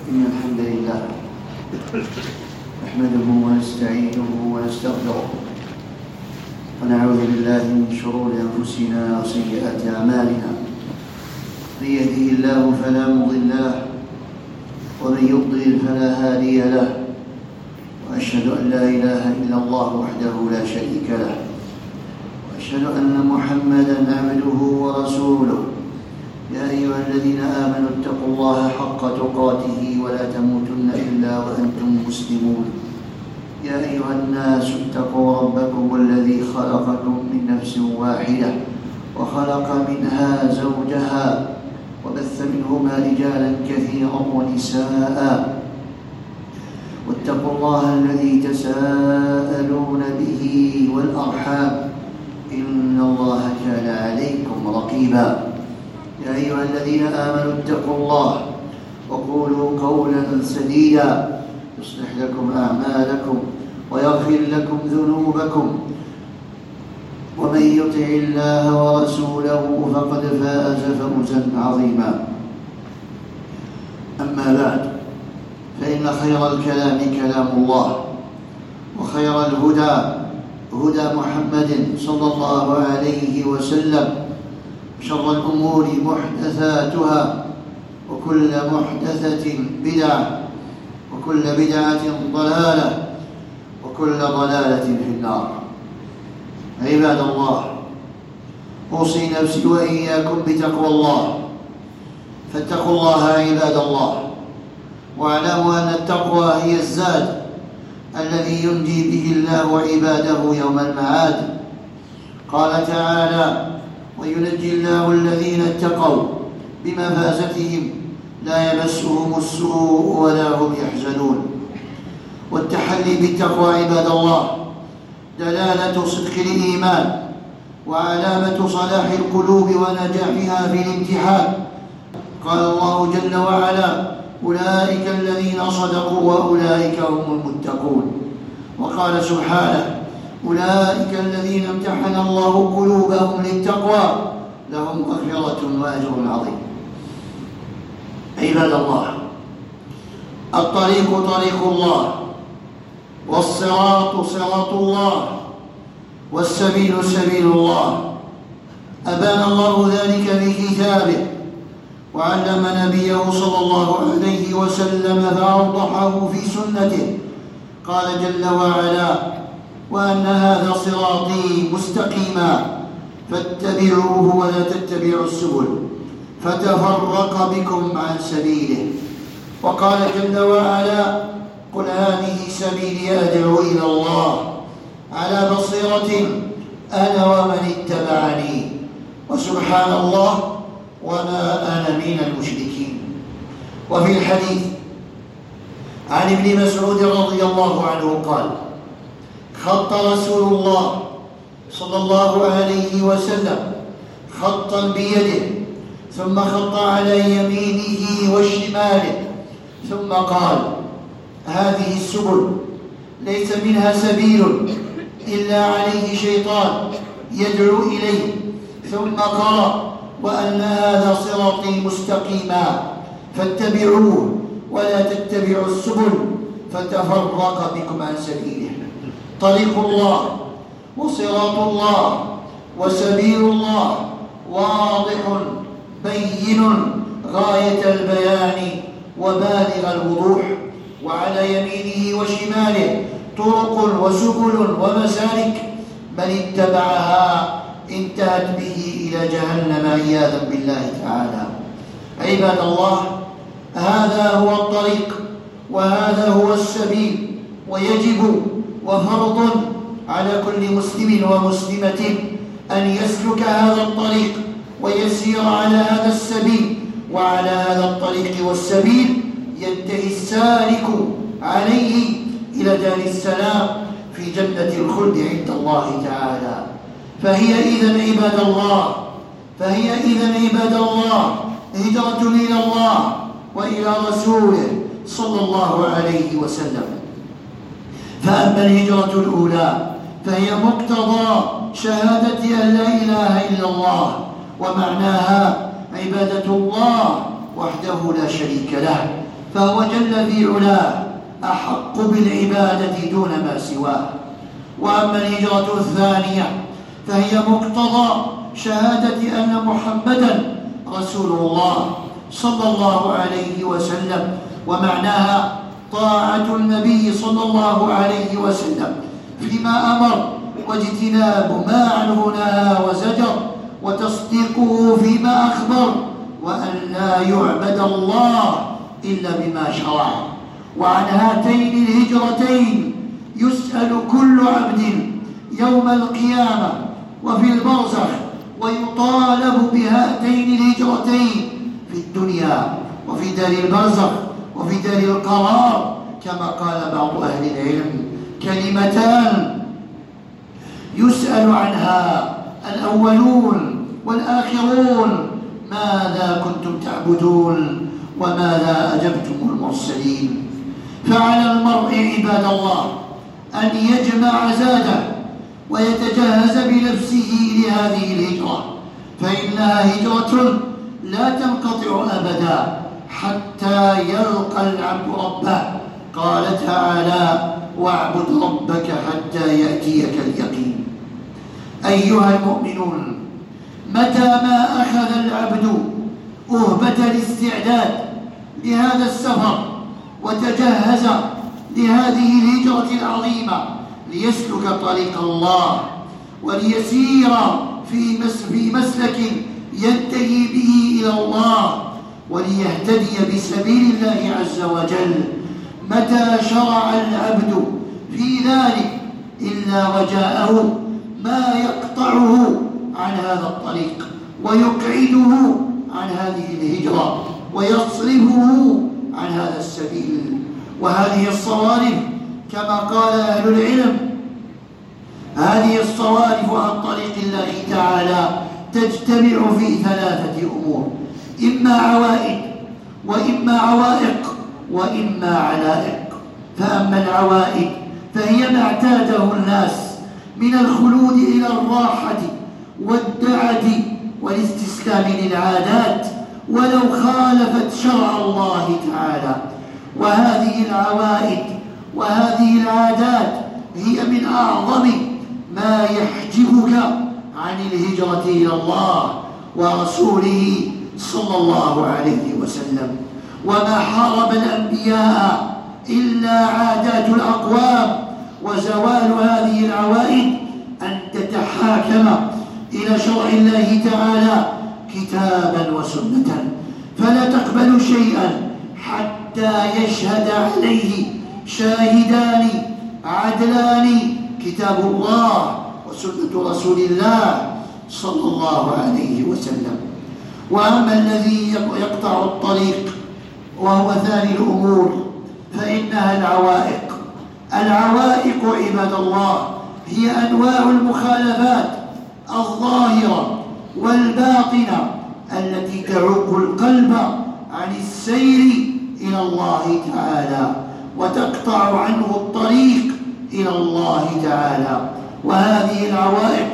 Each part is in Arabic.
إن الحمد لله نحمده ونستعينه ونستغفره ونعوذ بالله من شرور أنفسنا وسيئات أعمالنا. من يهده الله فلا مضل له ومن يضلل فلا هادي له، وأشهد أن لا إله إلا الله وحده لا شريك له، وأشهد أن محمدًا عبده ورسوله. يا أيها الذين آمنوا اتقوا الله حق تقاته ولا تموتن إلا وأنتم مسلمون. يا أيها الناس اتقوا ربكم الذي خلقكم من نفس واحدة وخلق منها زوجها وبث منهما رجالا كثيرا ونساء، واتقوا الله الذي تساءلون به والأرحام إن الله كان عليكم رقيبا. يا أيها الذين آمنوا اتقوا الله وقولوا قولا سديدا يصلح لكم أعمالكم ويغفر لكم ذنوبكم، ومن يطع الله ورسوله فقد فاز فوزا عظيما. أما بعد، فإن خير الكلام كلام الله، وخير الهدى هدى محمد صلى الله عليه وسلم، شر الأمور محدثاتها، وكل محدثة بدعة، وكل بدعة ضلالة، وكل ضلالة في النار. عباد الله، أوصي نفسي وإياكم بتقوى الله، فاتقوا الله عباد الله، واعلموا أن التقوى هي الزاد الذي ينجي به الله عباده يوم المعاد. قال تعالى: وينجي الله الذين اتقوا بمفازتهم لا يمسهم السوء ولا هم يحزنون. والتحلي بالتقوى عباد الله دلالة صدق الإيمان وعلامة صلاح القلوب ونجاحها في الامتحان. قال الله جل وعلا: أولئك الذين صدقوا وأولئك هم المتقون. وقال سبحانه: أولئك الذين امتحن الله قلوبهم للتقوى لهم مغفرة وأجر عظيم. عباد الله، الطريق طريق الله، والصراط صراط الله، والسبيل سبيل الله. أبان الله ذلك في كتابه، وعلم نبيه صلى الله عليه وسلم فأوضحه في سنته. قال جل وعلا: وأن هذا صراطي مستقيما فاتبعوه ولا تتبعوا السبل فتفرق بكم عن سبيله. وقال جل وعلا: قل هذه سبيلي أدعو إلى الله على بصيرة أنا ومن اتبعني وسبحان الله وما أنا من المشركين. وفي الحديث عن ابن مسعود رضي الله عنه قال: خط رسول الله صلى الله عليه وسلم خطا بيده، ثم خط على يمينه وشماله، ثم قال: هذه السبل ليس منها سبيل إلا عليه شيطان يدعو إليه، ثم قال: وأن هذا صراطي مستقيما فاتبعوه ولا تتبعوا السبل فتفرق بكم عن سبيله. طريق الله وصراط الله وسبيل الله واضح بين غاية البيان وبالغ الوضوح، وعلى يمينه وشماله طرق وسبل ومسالك من اتبعها انتهت به إلى جهنم عياذا بالله تعالى. عباد الله، هذا هو الطريق وهذا هو السبيل، ويجب وفرض على كل مسلم ومسلمة أن يسلك هذا الطريق ويسير على هذا السبيل. وعلى هذا الطريق والسبيل ينتهي السالك عليه إلى دار السلام في جنة الخلد عند الله تعالى. فهي إذن عباد الله هجرة إلى الله وإلى رسوله صلى الله عليه وسلم. فأما الهجرة الأولى فهي مقتضى شهادة أن لا إله إلا الله، ومعناها عبادة الله وحده لا شريك له، فهو جل في علاه أحق بالعبادة دون ما سواه. وأما الهجرة الثانية فهي مقتضى شهادة أن محمدا رسول الله صلى الله عليه وسلم، ومعناها طاعة النبي صلى الله عليه وسلم فيما أمر، واجتناب ما عنه نهى وزجر، وتصديقه فيما أخبر، وأن لا يعبد الله إلا بما شرع. وعن هاتين الهجرتين يسأل كل عبد يوم القيامة وفي البرزخ، ويطالب بهاتين الهجرتين في الدنيا وفي دار البرزخ وفي دار القرار، كما قال بعض أهل العلم: كلمتان يسأل عنها الأولون والآخرون: ماذا كنتم تعبدون وماذا أجبتم المرسلين. فعلى المرء عباد الله أن يجمع زاده ويتجهز بنفسه لهذه الهجرة، فإنها هجرة لا تنقطع أبدا حتى يلقى العبد ربه. قال تعالى: واعبد ربك حتى يأتيك اليقين. أيها المؤمنون، متى ما أخذ العبد أهبة الاستعداد لهذا السفر وتجهز لهذه الهجرة العظيمة ليسلك طريق الله وليسير في مسلك ينتهي به إلى الله وليهتدي بسبيل الله عز وجل، متى شرع العبد في ذلك إلا وجاءه ما يقطعه عن هذا الطريق ويقعده عن هذه الهجرة ويصرفه عن هذا السبيل. وهذه الصوارف كما قال أهل العلم، هذه الصوارف عن طريق الله تعالى تجتمع في ثلاثة أمور: إما عوائد وإما عوائق وإما علائق. فأما العوائد فهي ما اعتاده الناس من الخلود إلى الراحة والدعة والاستسلام للعادات ولو خالفت شرع الله تعالى. وهذه العوائد وهذه العادات هي من أعظم ما يحجبك عن الهجرة إلى الله ورسوله صلى الله عليه وسلم. وما حارب الأنبياء إلا عادات الأقوام، وزوال هذه العوائد أن تتحاكم إلى شرع الله تعالى كتابا وسنة، فلا تقبل شيئا حتى يشهد عليه شاهدان عدلان: كتاب الله وسنة رسول الله صلى الله عليه وسلم. وأما الذي يقطع الطريق وهو ثاني الأمور فإنها العوائق. العوائق عباد الله هي أنواع المخالفات الظاهرة والباطنة التي تعوق القلب عن السير إلى الله تعالى وتقطع عنه الطريق إلى الله تعالى. وهذه العوائق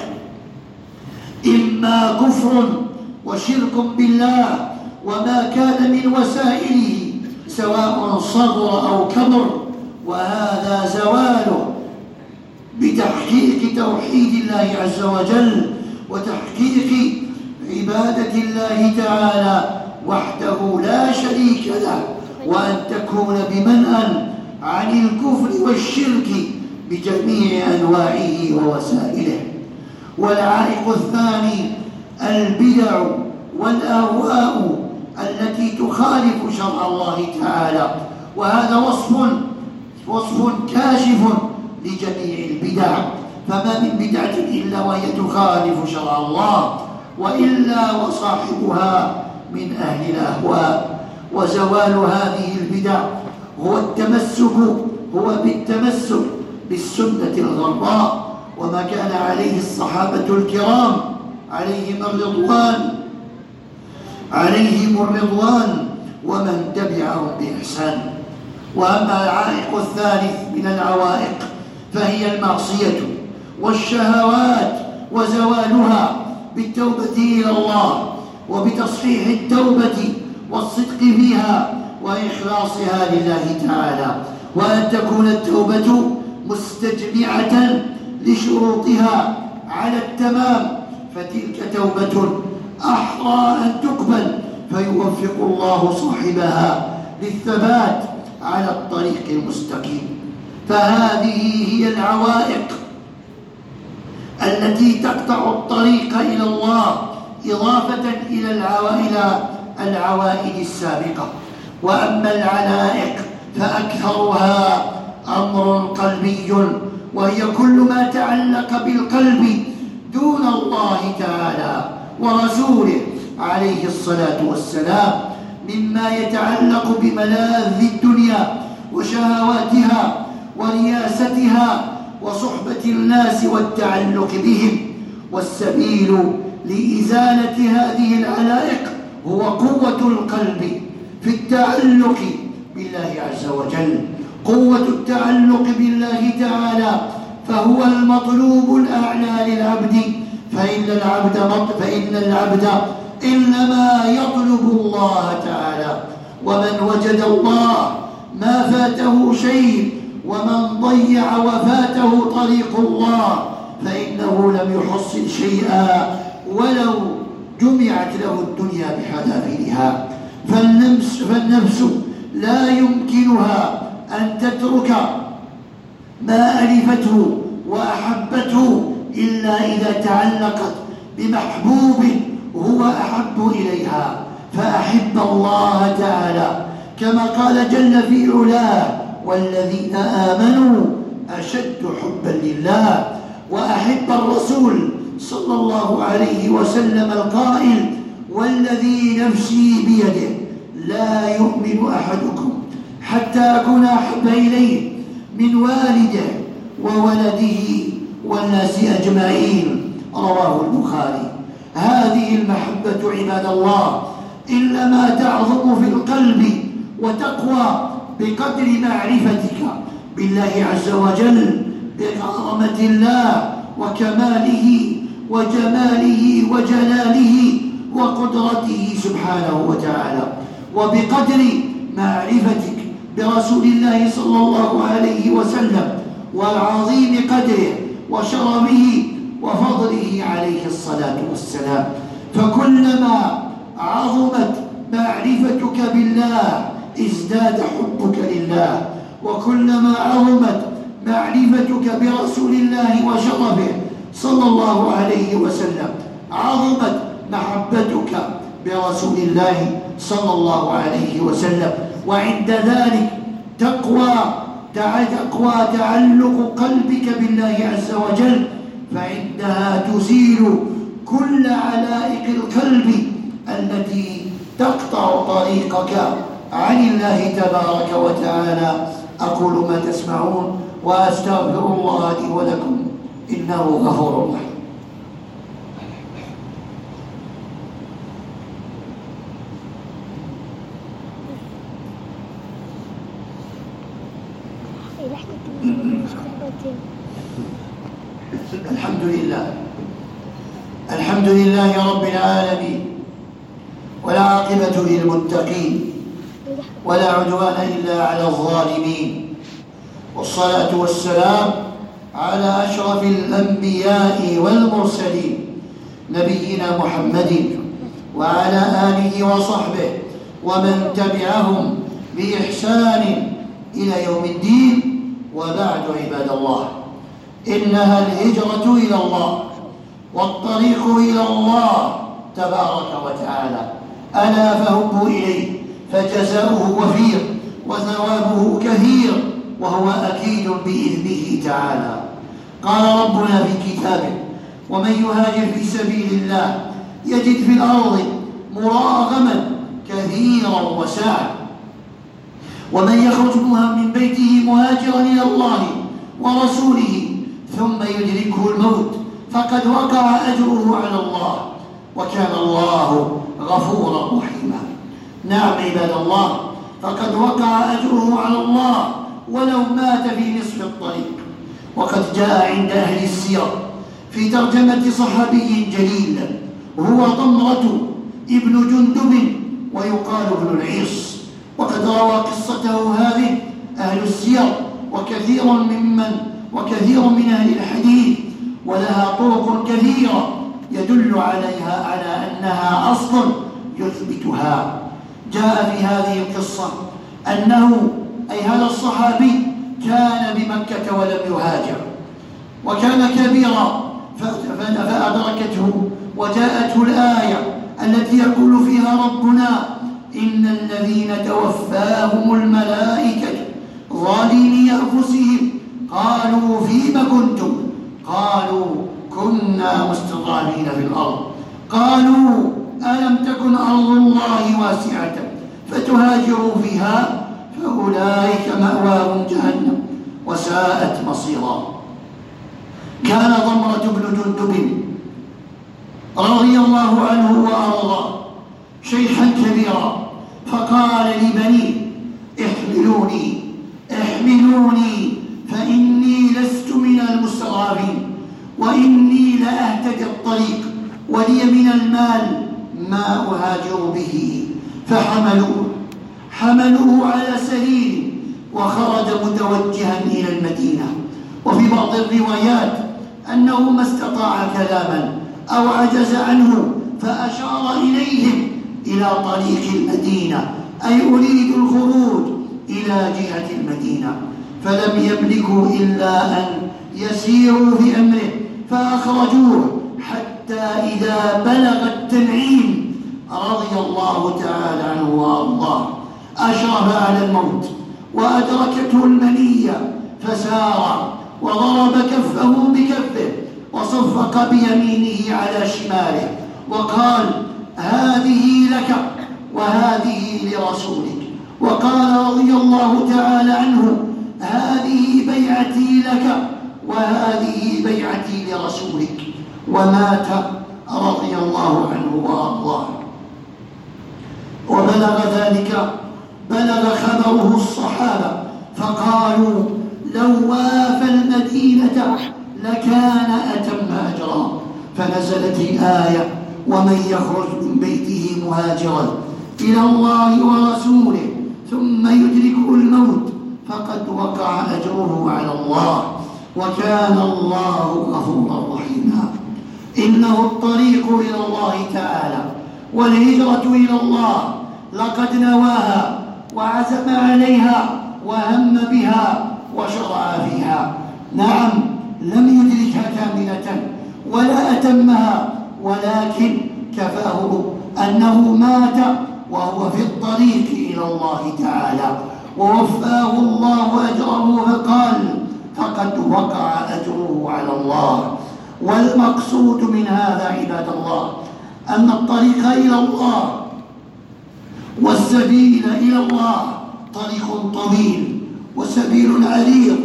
إما كفر وشرك بالله وما كان من وسائله سواء صغر أو كبر، وهذا زواله بتحقيق توحيد الله عز وجل وتحقيق عبادة الله تعالى وحده لا شريك له، وأن تكون بمنأى عن الكفر والشرك بجميع أنواعه ووسائله. والعائق الثاني البدع والأهواء التي تخالف شرع الله تعالى، وهذا وصف كاشف لجميع البدع، فما من بدعة إلا وهي تخالف شرع الله، وإلا وصاحبها من أهل الأهواء. وزوال هذه البدع هو بالتمسك بالسنة الغراء وما كان عليه الصحابة الكرام عليهم الرضوان ومن تبعهم بإحسان. وأما العائق الثالث من العوائق فهي المعصية والشهوات، وزوالها بالتوبة إلى الله وبتصحيح التوبة والصدق فيها وإخلاصها لله تعالى، وأن تكون التوبة مستجمعة لشروطها على التمام، فتلك توبة أحرى أن تقبل، فيوفق الله صاحبها للثبات على الطريق المستقيم. فهذه هي العوائق التي تقطع الطريق إلى الله، إضافة إلى العوائد السابقة. وأما العلائق فأكثرها أمر قلبي، وهي كل ما تعلق بالقلب دون الله تعالى ورسوله عليه الصلاة والسلام، مما يتعلق بملاذ الدنيا وشهواتها ورياستها وصحبة الناس والتعلق بهم. والسبيل لإزالة هذه العلائق هو قوة القلب في التعلق بالله عز وجل، قوة التعلق بالله تعالى، فهو المطلوب الأعلى للعبد، فإن العبد إنما يطلب الله تعالى، ومن وجد الله ما فاته شيء، ومن ضيع وفاته طريق الله فإنه لم يحصل شيئا ولو جمعت له الدنيا بحذافيرها. فالنفس لا يمكنها أن تترك ما ألفته وأحبته إلا إذا تعلقت بمحبوب هو أحب إليها، فأحب الله تعالى كما قال جل في علاه: والذين آمنوا أشد حبا لله. وأحب الرسول صلى الله عليه وسلم القائل: والذي نفسي بيده لا يؤمن أحدكم حتى أكون أحب إليه من والده وولده والناس أجمعين، رواه البخاري. هذه المحبة عباد الله إنما تعظم في القلب وتقوى بقدر معرفتك بالله عز وجل، بعظمة الله وكماله وجماله وجلاله وقدرته سبحانه وتعالى، وبقدر معرفتك برسول الله صلى الله عليه وسلم وعظيم قدره وشرفه وفضله عليه الصلاة والسلام. فكلما عظمت معرفتك بالله ازداد حبك لله، وكلما عظمت معرفتك برسول الله وشرفه صلى الله عليه وسلم عظمت محبتك برسول الله صلى الله عليه وسلم. وعند ذلك تقوى تعلق قلبك بالله عز وجل، فعندها تزيل كل علائق القلب التي تقطع طريقك عن الله تبارك وتعالى. أقول ما تسمعون وأستغفر الله لي ولكم إنه غفور رحيم. الحمد لله رب العالمين، والعاقبة للمتقين، ولا عدوان إلا على الظالمين، والصلاة والسلام على أشرف الأنبياء والمرسلين نبينا محمد وعلى آله وصحبه ومن تبعهم بإحسان إلى يوم الدين. وبعد عباد الله، إنها الهجرة إلى الله والطريق إلى الله تبارك وتعالى، ألا فهبوا إليه فجزاؤه وفير وثوابه كثير، وهو أكيد بإذنه تعالى. قال ربنا في كتابه: ومن يهاجر في سبيل الله يجد في الأرض مراغما كثيرا وسعا، ومن يخرج من بيته مهاجرا إلى الله ورسوله ثم يدركه الموت فقد وقع أجره على الله، وكان الله غفورا رحيما. نعم عباد الله، فقد وقع أجره على الله ولو مات في نصف الطريق. وقد جاء عند أهل السير في ترجمة صحابي جليل هو ضمرة ابن جندب ويقال ابن العيص، وقد روى قصته هذه أهل السير وكثير من أهل الحديث، ولها طرق كثيرة يدل عليها على أنها أصل يثبتها. جاء في هذه القصة أنه أي هذا الصحابي كان بمكة ولم يهاجر، وكان كبيرا فأدركته وجاءته الآية التي يقول فيها ربنا: إن الذين توفاهم الملائكة ظالمي أنفسهم قالوا فيم كنتم؟ قالوا كنا مستضعفين في الأرض. قالوا ألم تكن أرض الله واسعة فتهاجروا فيها فأولئك مأواهم جهنم وساءت مصيرا. كان ضمرة بن جندب رضي الله عنه وأرضاه شيخا كبيرا، فقال لبنيه: احملوني فإني لست من المستضعفين، وإني لأهتدي الطريق، ولي من المال ما أهاجر به. فحملوه على سرير وخرج متوجها إلى المدينة. وفي بعض الروايات أنه ما استطاع كلاما أو عجز عنه فأشار إليهم إلى طريق المدينة، أي أريد الخروج إلى جهة المدينة. فلم يملكوا إلا أن يسيروا في أمره فأخرجوه حتى إذا بلغ التنعيم رضي الله تعالى عنه وأرضاه أشرف على الموت وأدركته المنية، فسار وضرب كفه بكفه وصفق بيمينه على شماله وقال: هذه لك وهذه لرسولك. وقال رضي الله تعالى عنه: هذه بيعتي لك وهذه بيعتي لرسولك. ومات رضي الله عنه وأرضاه. بلغ خبره الصحابة فقالوا: لو وافى المدينة لكان أتم أجرا. فنزلت الآية: ومن يخرج من بيته مهاجرا إلى الله ورسوله ثم يدركه الموت فقد وقع أجره على الله وكان الله غفورا رحيما. إنه الطريق إلى الله تعالى والهجرة إلى الله، لقد نواها وعزم عليها وهم بها وشرع فيها. نعم، لم يدركها كاملة ولا أتمها، ولكن كفاه أنه مات وهو في الطريق إلى الله تعالى، ووفاه الله أجره فقال: فقد وقع أجره على الله. والمقصود من هذا عباد الله أن الطريق إلى الله والسبيل إلى الله طريق طويل وسبيل عريض،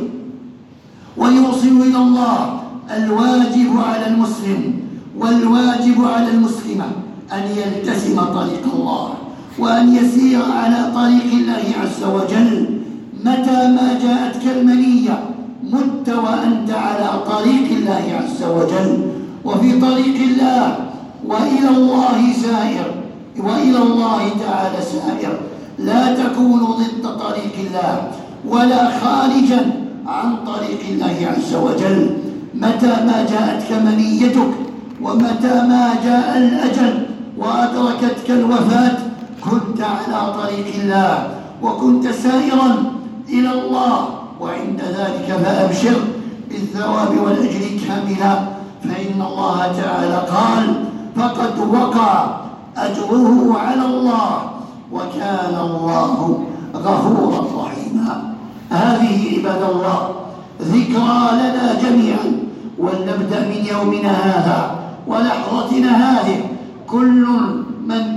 ويوصل إلى الله. الواجب على المسلم والواجب على المسلمة أن يلتزم طريق الله وأن يسير على طريق الله عز وجل. متى ما جاءتك المنية مت وأنت على طريق الله عز وجل وفي طريق الله وإلى الله سائر، وإلى الله تعالى سائر. لا تكون ضد طريق الله ولا خارجا عن طريق الله عز وجل. متى ما جاءتك منيتك ومتى ما جاء الأجل وأدركتك الوفاة كنت على طريق الله وكنت سائرا إلى الله، وعند ذلك فأبشر بالثواب والأجر كاملا، فإن الله تعالى قال: فقد وقع أجره على الله وكان الله غفورا رحيما. هذه عباد الله ذكرى لنا جميعا، ولنبدأ من يومنا هذا ولحظتنا هذه كل من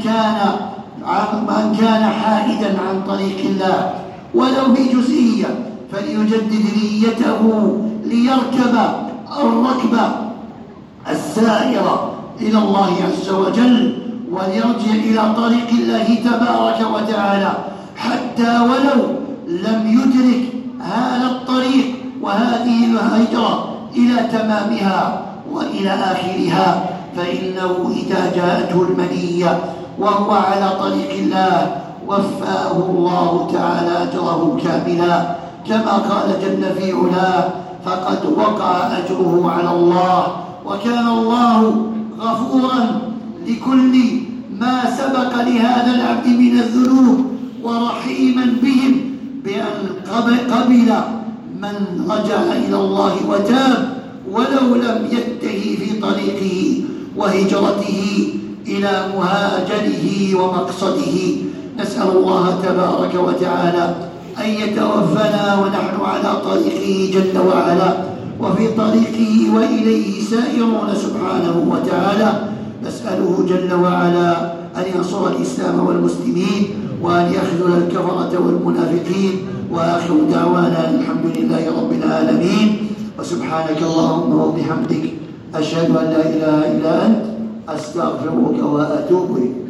كان حائدا عن طريق الله ولو في جزئية فليجدد نيته ليركب الركبة السائرة إلى الله عز وجل وليرجع إلى طريق الله تبارك وتعالى، حتى ولو لم يدرك هذا الطريق وهذه الهجرة إلى تمامها وإلى آخرها، فإنه إذا جاءته المنية وهو على طريق الله وفاه الله تعالى أجره كاملا، كما قال جل في علاه: فقد وقع أجره على الله، وكان الله غفورا لكل ما سبق لهذا العبد من الذنوب، ورحيما بهم بأن قبل من رجع إلى الله وتاب ولو لم ينتهي في طريقه وهجرته إلى مهاجره ومقصده. نسأل الله تبارك وتعالى أن يتوفنا ونحن على طريقه جل وعلا، وفي طريقه وإليه سائرون سبحانه وتعالى. نسأله جل وعلا أن ينصر الإسلام والمسلمين، وأن يخذل الكفرة والمنافقين. وآخر دعوانا الحمد لله رب العالمين، وسبحانك اللهم وبحمدك أشهد أن لا إله إلا أنت أستغفرك وأتوب إليك.